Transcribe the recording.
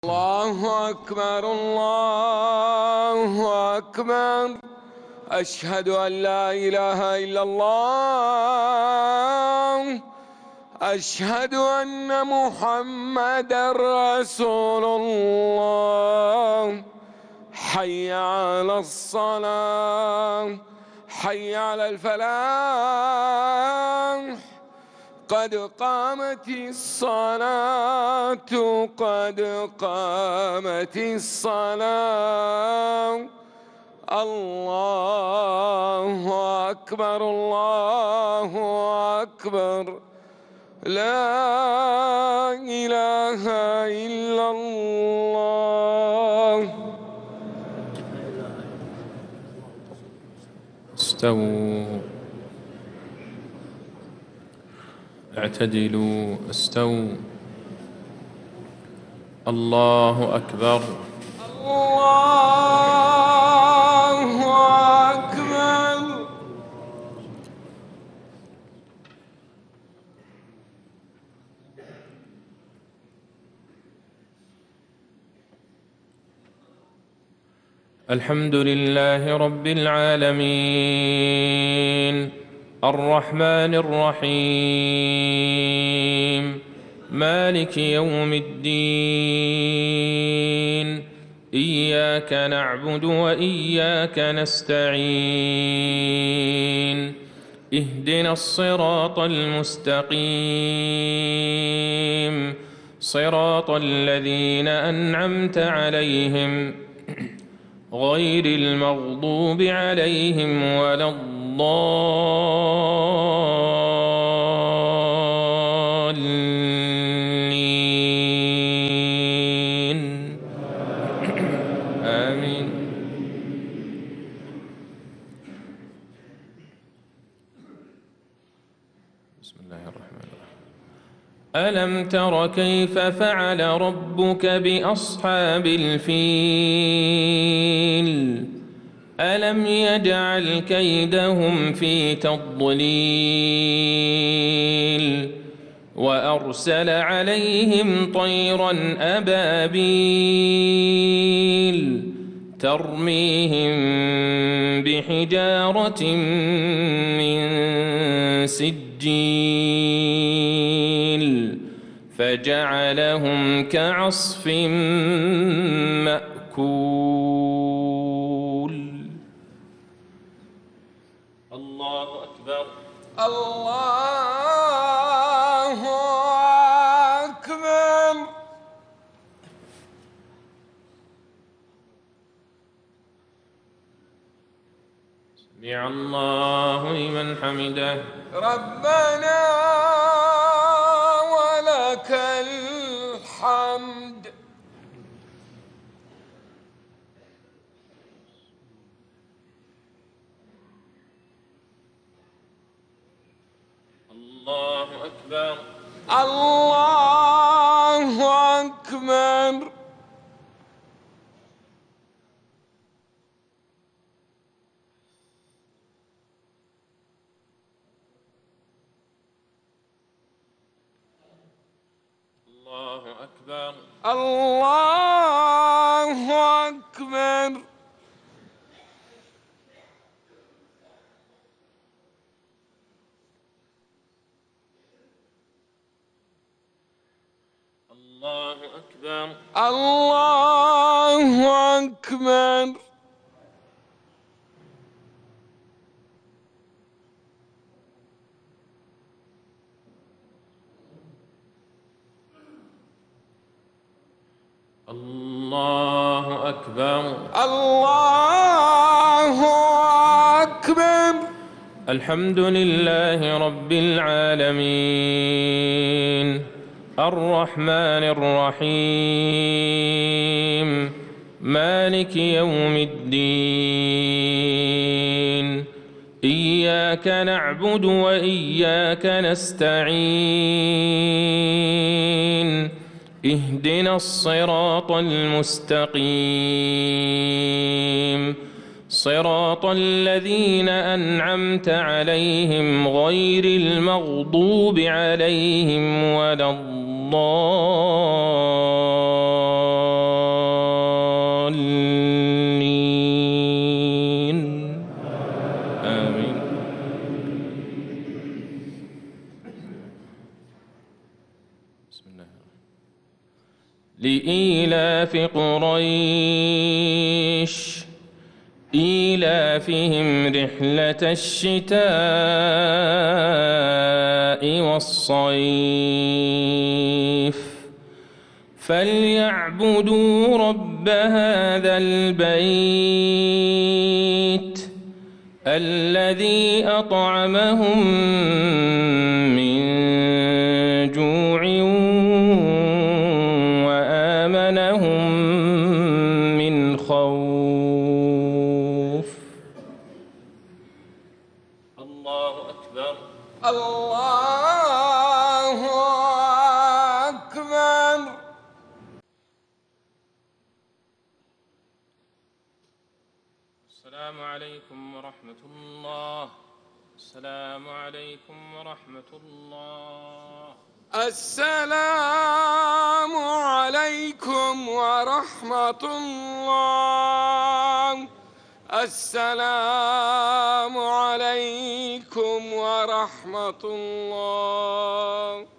الله أكبر الله أكبر. أشهد أن لا إله إلا الله. أشهد أن محمدًا رسول الله. حي على الصلاة، حي على الفلاح. قد قامت الصلاة، قد قامت الصلاة. الله أكبر الله أكبر. لا إله إلا الله. استووا، اعتدلوا، استووا. الله أكبر الله أكبر. الحمد لله رب العالمين، الرحمن الرحيم، مالك يوم الدين. إياك نعبد وإياك نستعين. اهدنا الصراط المستقيم، صراط الذين أنعمت عليهم غير المغضوب عليهم ولا الضالين. آمين. بسم الله الرحمن الرحيم. ألم تر كيف فعل ربك بأصحاب الفيل؟ ألم يجعل كيدهم في تضليل وأرسل عليهم طيرا أبابيل ترميهم بحجارة من سجيل فجعلهم كعصف مأكول. الله أكبر الله أكبر. سمع الله لمن حمده. ربنا ولك الحمد. الله أكبر الله أكبر. الله أكبر الله أكبر. الله أكبر الله أكبر. الله أكبر الله أكبر. الحمد لله رب العالمين، الرحمن الرحيم، مالك يوم الدين. إياك نعبد وإياك نستعين. اهدنا الصراط المستقيم، صراط الذين أنعمت عليهم غير المغضوب عليهم ولا الضالين. لإيلاف قريش إيلافهم رحلة الشتاء والصيف فليعبدوا رب هذا البيت الذي أطعمهم من جوع وآمنهم من خوف. الله أكبر. الله أكبر. السلام عليكم ورحمة الله. السلام عليكم ورحمة الله. السلام عليكم ورحمة الله. السلام عليكم ورحمة الله.